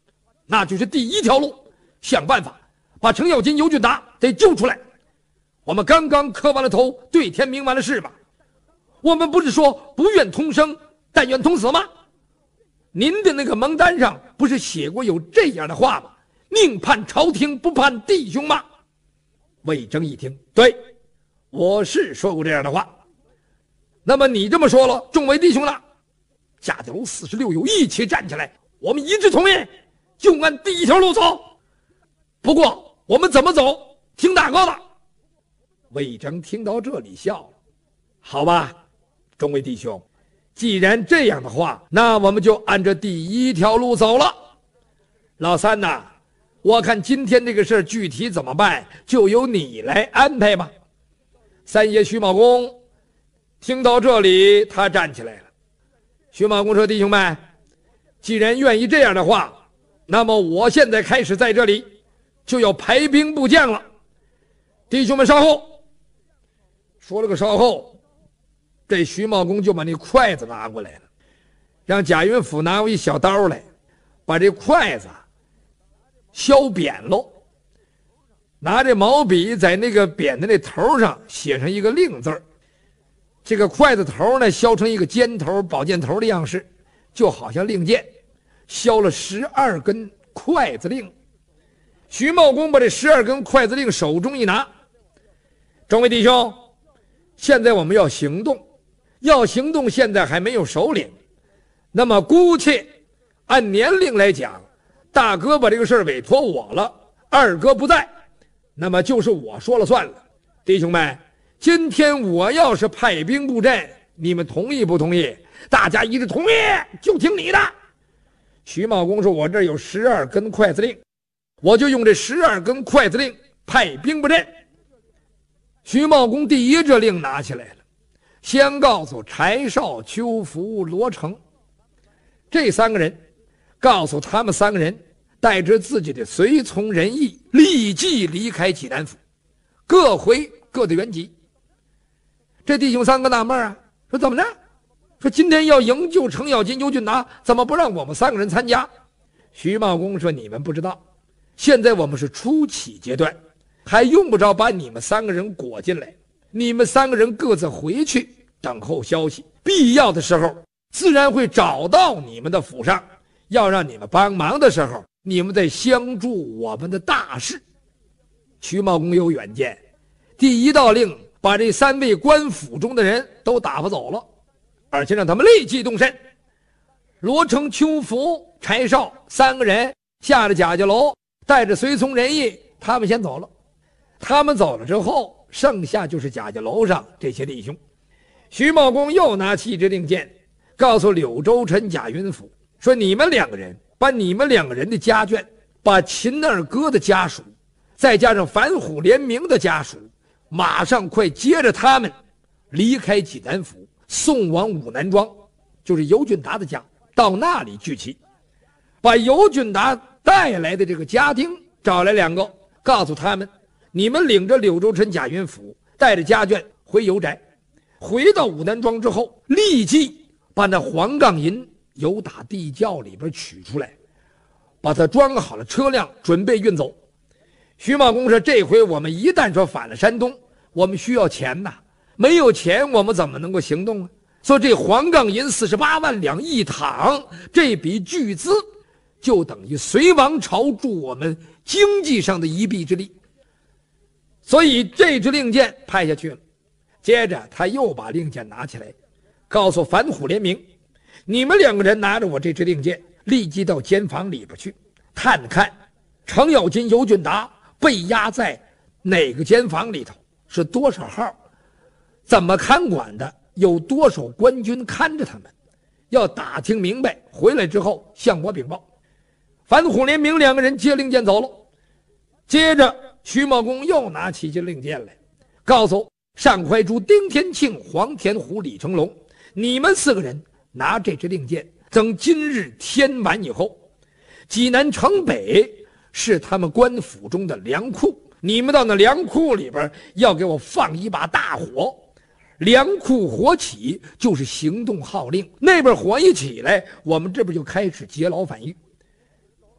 那就是第一条路，想办法把程咬金、尤俊达得救出来。我们刚刚磕完了头，对天明完了誓吧？我们不是说不愿同生，但愿同死吗？您的那个盟单上不是写过有这样的话吗？宁叛朝廷，不叛弟兄吗？魏征一听，对，我是说过这样的话。那么你这么说了，众位弟兄呢？贾家楼46友一起站起来，我们一致同意，就按第一条路走。不过我们怎么走，听大哥的。魏征听到这里笑了，好吧，众位弟兄，既然这样的话，那我们就按着第一条路走了。老三呐，我看今天这个事儿具体怎么办，就由你来安排吧。三爷徐茂公听到这里，他站起来了。徐茂公说：弟兄们，既然愿意这样的话，那么我现在开始在这里就要排兵布将了。弟兄们稍后。说了个稍后，这徐茂公就把那筷子拿过来了，让贾云甫拿过一小刀来，把这筷子削扁喽，拿这毛笔在那个扁的那头上写上一个令字儿。这个筷子头呢削成一个尖头宝剑头的样式，就好像令箭，削了12根筷子令。徐茂公把这12根筷子令手中一拿，众位弟兄，现在我们要行动，现在还没有首领。那么姑且按年龄来讲，大哥把这个事儿委托我了，二哥不在，那么就是我说了算了。弟兄们，今天我要是派兵布阵，你们同意不同意？大家一致同意，就听你的。徐茂公说：我这有12根筷子令，我就用这12根筷子令派兵布阵。徐茂公第一支令拿起来了，先告诉柴绍、邱福、罗成这3个人，告诉他们3个人带着自己的随从人役，立即离开济南府，各回各的原籍。这弟兄3个纳闷啊，说怎么着？说今天要营救程咬金、尤俊达，怎么不让我们3个人参加？徐茂公说：你们不知道，现在我们是初起阶段，还用不着把你们3个人裹进来，你们3个人各自回去等候消息，必要的时候自然会找到你们的府上，要让你们帮忙的时候，你们再相助我们的大事。徐茂公有远见，第一道令把这3位官府中的人都打发走了，而且让他们立即动身。罗成、邱福、柴绍3个人下了贾家楼，带着随从人役，他们先走了。他们走了之后，剩下就是贾家楼上这些弟兄。徐茂公又拿起一支令箭，告诉柳州臣贾云甫说：你们2个人把你们2个人的家眷，把秦二哥的家属，再加上反虎联名的家属，马上快接着他们离开济南府，送往武南庄，就是尤俊达的家，到那里聚齐。把尤俊达带来的这个家丁找来2个，告诉他们：你们领着柳州臣贾云甫，带着家眷回尤宅，回到武南庄之后，立即把那黄杠银由打地窖里边取出来，把它装好了车辆，准备运走。徐茂公说：这回我们一旦说返了山东，我们需要钱呐，没有钱我们怎么能够行动啊？所以这黄杠银48万两一躺，这笔巨资就等于隋王朝助我们经济上的一臂之力。所以这支令箭派下去了。接着他又把令箭拿起来，告诉反虎联名：你们2个人拿着我这支令箭，立即到监房里边去探看程咬金、尤俊达被压在哪个监房里头，是多少号，怎么看管的，有多少官军看着他们，要打听明白，回来之后向我禀报。反虎联名2个人接令箭走了。接着徐茂公又拿起一支令箭来，告诉单怀珠、丁天庆、黄田虎、李成龙：你们4个人拿这支令箭，等今日天晚以后，济南城北是他们官府中的粮库，你们到那粮库里边要给我放一把大火，粮库火起就是行动号令，那边火一起来，我们这边就开始劫牢反狱。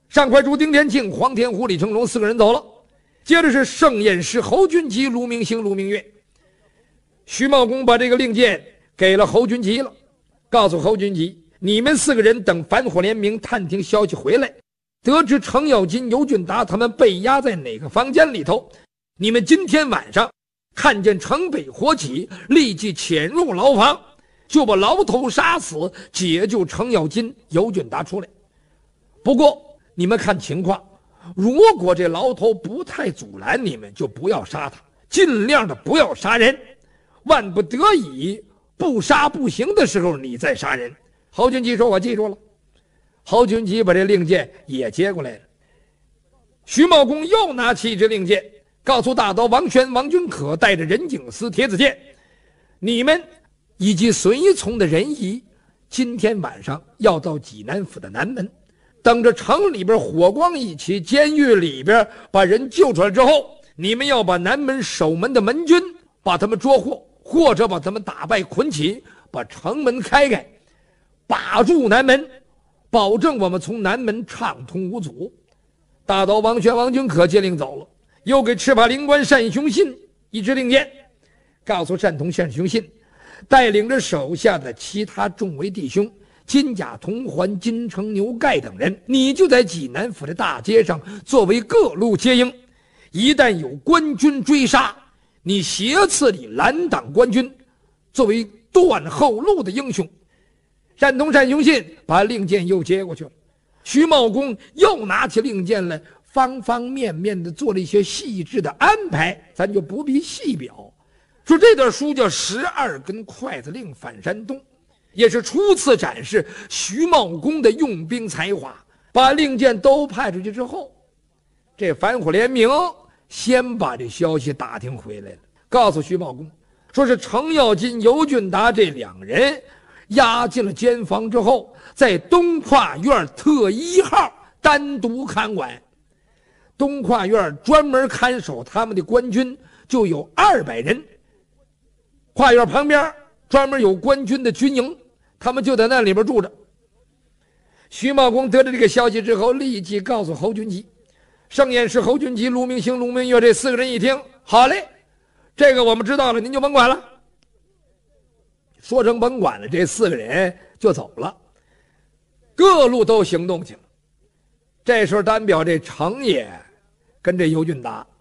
上快主、丁天庆、黄天虎、李成龙4个人走了。接着是盛彦师、侯君集、卢明星、卢明月。徐茂公把这个令箭给了侯君集了，告诉侯君集，你们4个人等反火联名探听消息回来，得知程咬金、尤俊达他们被压在哪个房间里头，你们今天晚上看见城北火起，立即潜入牢房，就把牢头杀死，解救程咬金、尤俊达出来。不过你们看情况，如果这牢头不太阻拦你们，就不要杀他，尽量的不要杀人，万不得已不杀不行的时候你再杀人。侯君集说，我记住了。侯君集把这令箭也接过来了。徐茂公又拿起一支令箭，告诉大刀王宣、王君可带着任景思、铁子健，你们以及随从的人仪今天晚上要到济南府的南门，等着城里边火光一起，监狱里边把人救出来之后，你们要把南门守门的门军把他们捉获，或者把他们打败捆起，把城门开开，把住南门，保证我们从南门畅通无阻。大刀王宣、王君可接令走了，又给赤帕灵官单雄信一支令箭，告诉单同单雄信带领着手下的其他众位弟兄金甲铜环、金城牛盖等人，你就在济南府的大街上作为各路接应，一旦有官军追杀，你挟刺里拦挡官军，作为断后路的英雄。单同单雄信把令箭又接过去了。徐茂公又拿起令箭来，方方面面的做了一些细致的安排，咱就不必细表。说这段书叫12根筷子令反山东，也是初次展示徐茂公的用兵才华。把令箭都派出去之后，这反火联名先把这消息打听回来了，告诉徐茂公，说是程咬金、尤俊达这2人押进了监房之后，在东跨院特1号单独看管。东跨院专门看守他们的官军就有200人，跨院旁边专门有官军的军营，他们就在那里边住着。徐茂公得知这个消息之后，立即告诉侯君集。盛彦师、侯君集、卢明星、卢明月这4个人一听，好嘞，这个我们知道了，您就甭管了。说成甭管了，这4个人就走了，各路都行动去了。这时候单表这程野跟这尤俊达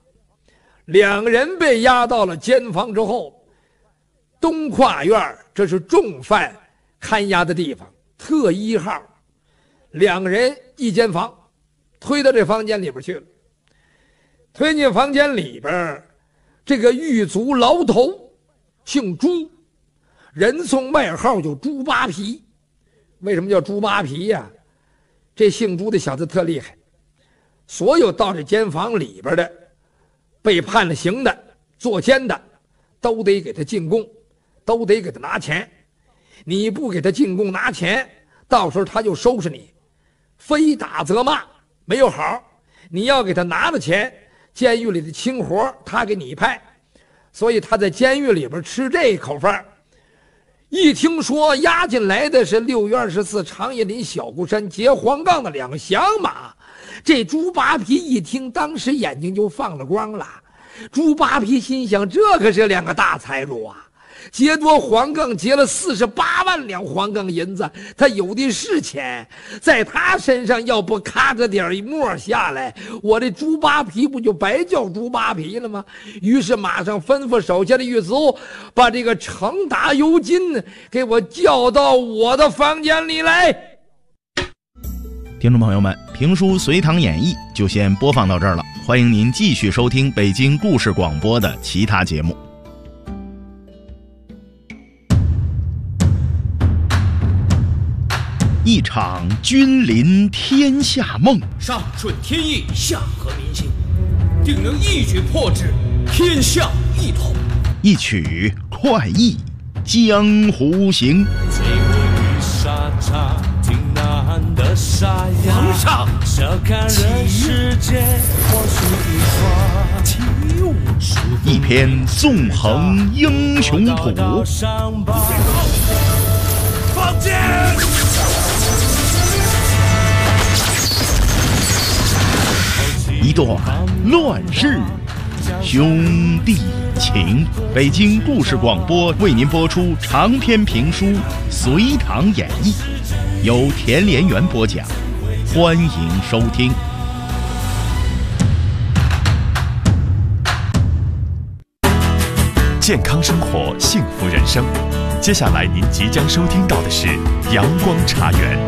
2个人被押到了监房之后，东跨院这是重犯看押的地方，特1号，2个人一间房，推到这房间里边去了。推进房间里边，这个狱卒牢头姓朱，人送外号叫猪扒皮。为什么叫猪扒皮呀？这姓朱的小子特厉害，所有到这监房里边的被判了刑的、坐监的，都得给他进贡，都得给他拿钱。你不给他进贡拿钱，到时候他就收拾你，非打则骂，没有好。你要给他拿了钱，监狱里的轻活他给你派，所以他在监狱里边吃这口饭。一听说押进来的是6月24长叶林小固山结黄杠的2个响马，这猪扒皮一听，当时眼睛就放了光了。猪扒皮心想，这可是2个大财主啊！劫夺黄杠，劫了48万两黄杠银子，他有的是钱，在他身上要不咔着点沫下来，我这猪扒皮不就白叫猪扒皮了吗？于是马上吩咐手下的狱卒，把这个程达、尤金给我叫到我的房间里来。 听众朋友们，评书随堂演绎就先播放到这儿了，欢迎您继续收听北京故事广播的其他节目。一场君临天下梦， 上顺天意，下合民心，定能一举破之，天下一统。 一曲快意江湖行。 醉舞沙场，挺难的沙哑。 皇上， 笑看人世间，或许一花。 一篇纵横英雄谱。 放箭！ 段乱世兄弟情。北京故事广播为您播出长篇评书《隋唐演义》，由田连元播讲，欢迎收听。 健康生活，幸福人生。接下来您即将收听到的是阳光茶园。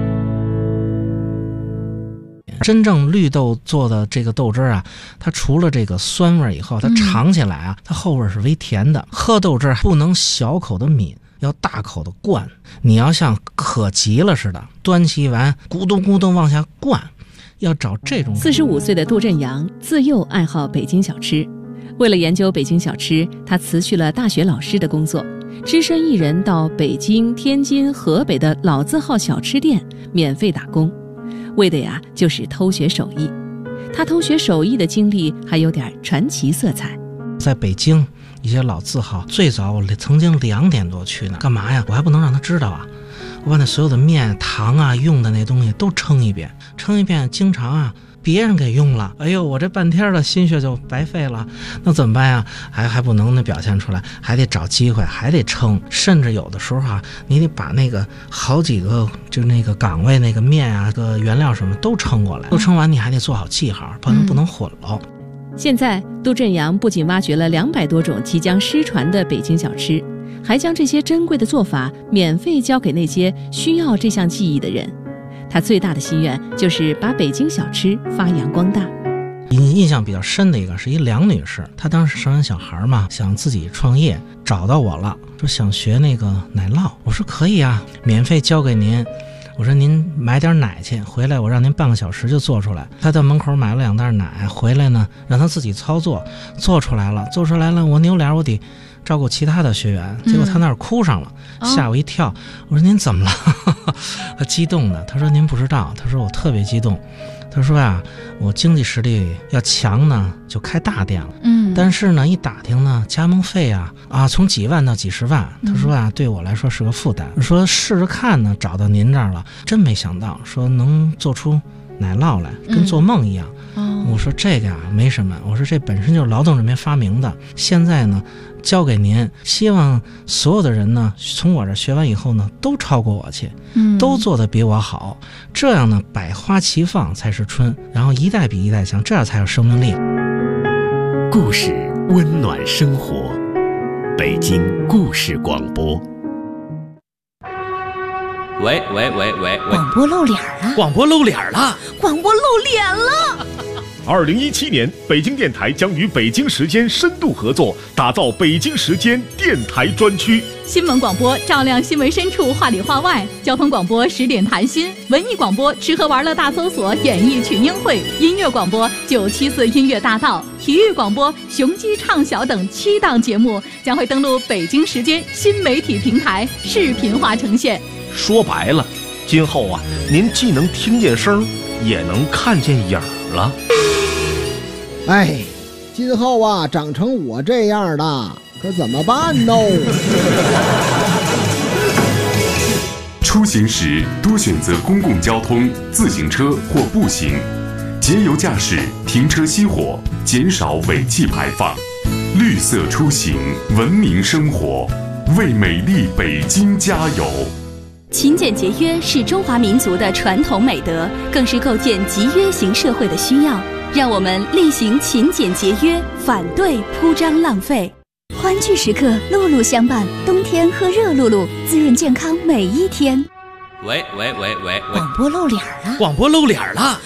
真正绿豆做的这个豆汁啊，它除了这个酸味以后，它尝起来啊，它后味是微甜的。喝豆汁不能小口的抿，要大口的灌。你要像渴急了似的，端起一碗咕咚咕咚往下灌，要找这种。 45岁的杜振阳自幼爱好北京小吃，为了研究北京小吃，他辞去了大学老师的工作，只身一人到北京、天津、河北的老字号小吃店免费打工，为的呀就是偷学手艺。他偷学手艺的经历还有点传奇色彩。 在北京一些老字号，最早我曾经2点多去呢，干嘛呀？我还不能让他知道啊！我把那所有的面、糖啊用的那东西都称一遍，经常啊别人给用了，哎呦，我这半天的心血就白费了，那怎么办呀？还不能表现出来，还得找机会，还得称，甚至有的时候啊，你得把那个好几个就那个岗位那个面啊、个原料什么都称过来，都称完你还得做好记号，不能混了。 现在杜振阳不仅挖掘了200多种即将失传的北京小吃，还将这些珍贵的做法免费交给那些需要这项技艺的人。他最大的心愿就是把北京小吃发扬光大。 印象比较深的一个是一梁女士，她当时生完小孩嘛，想自己创业，找到我了，说想学那个奶酪。我说可以啊，免费交给您。我说您买点奶去，回来我让您半个小时就做出来。他到门口买了2袋奶，回来呢让他自己操作，做出来了，我扭脸我得照顾其他的学员，结果他那儿哭上了，吓我一跳。我说您怎么了？他激动的，他说您不知道，他说我特别激动。他说啊，我经济实力要强呢，就开大店了。但是呢，一打听呢，加盟费啊，从几万到几十万。他说啊，对我来说是个负担。说试试看呢，找到您这儿了，真没想到，说能做出奶酪来，跟做梦一样。我说这个啊没什么，我说这本身就是劳动人民发明的，现在呢交给您，希望所有的人呢从我这学完以后呢都超过我去，都做得比我好，这样呢百花齐放才是春，然后一代比一代强，这样才有生命力。 故事温暖生活，北京故事广播。 喂， 广播露脸了！ 广播露脸了 ！2017年，北京电台将与北京时间深度合作，打造北京时间电台专区。 新闻广播照亮新闻深处，话里话外；交通广播10点谈心；文艺广播吃喝玩乐大搜索，演艺群英会；音乐广播974音乐大道；体育广播雄鸡唱晓等7档节目将会登陆北京时间新媒体平台，视频化呈现。 说白了，今后啊，您既能听见声，也能看见影儿了。 哎，今后啊，长成我这样的，可怎么办呢？ 出行时多选择公共交通、自行车或步行，节油驾驶，停车熄火，减少尾气排放。绿色出行，文明生活，为美丽北京加油！ 勤俭节约是中华民族的传统美德，更是构建集约型社会的需要。让我们厉行勤俭节约，反对铺张浪费。 欢聚时刻，露露相伴，冬天喝热露露，滋润健康每一天。 喂， 广播露脸了！ 广播露脸了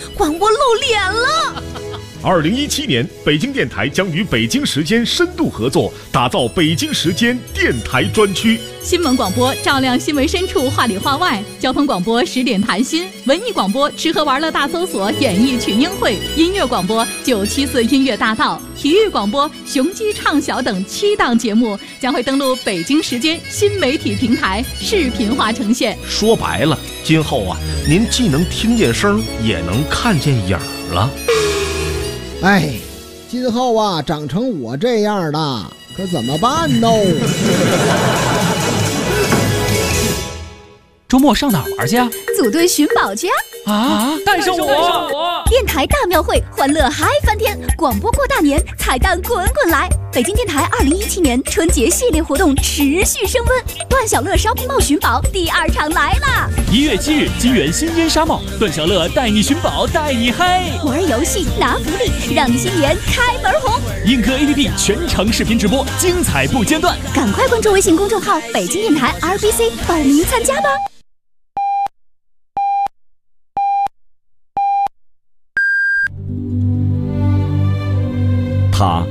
！2017年，北京电台将与北京时间深度合作，打造北京时间电台专区。 新闻广播照亮新闻深处，话里话外；交通广播10点谈心；文艺广播吃喝玩乐大搜索，演艺群英会；音乐广播974音乐大道；体育广播雄鸡唱晓等7档节目将会登陆北京时间新媒体平台，视频化呈现。 说白了，今后啊，您既能听见声，也能看见影儿了。 哎，今后啊，长成我这样的，可怎么办呢？ 周末上哪儿玩去啊？ 组队寻宝去啊！带上我！ 电台大庙会，欢乐嗨翻天！广播过大年，彩蛋滚滚来！北京电台2017年春节系列活动持续升温，段小乐烧冰帽寻宝第2场来啦 ！1月7日，金源新烟纱帽，段小乐带你寻宝，带你嗨！ 玩游戏拿福利，让你新年开门红！ 映客 APP 全程视频直播，精彩不间断！ 赶快关注微信公众号北京电台 RBC 报名参加吧！ 他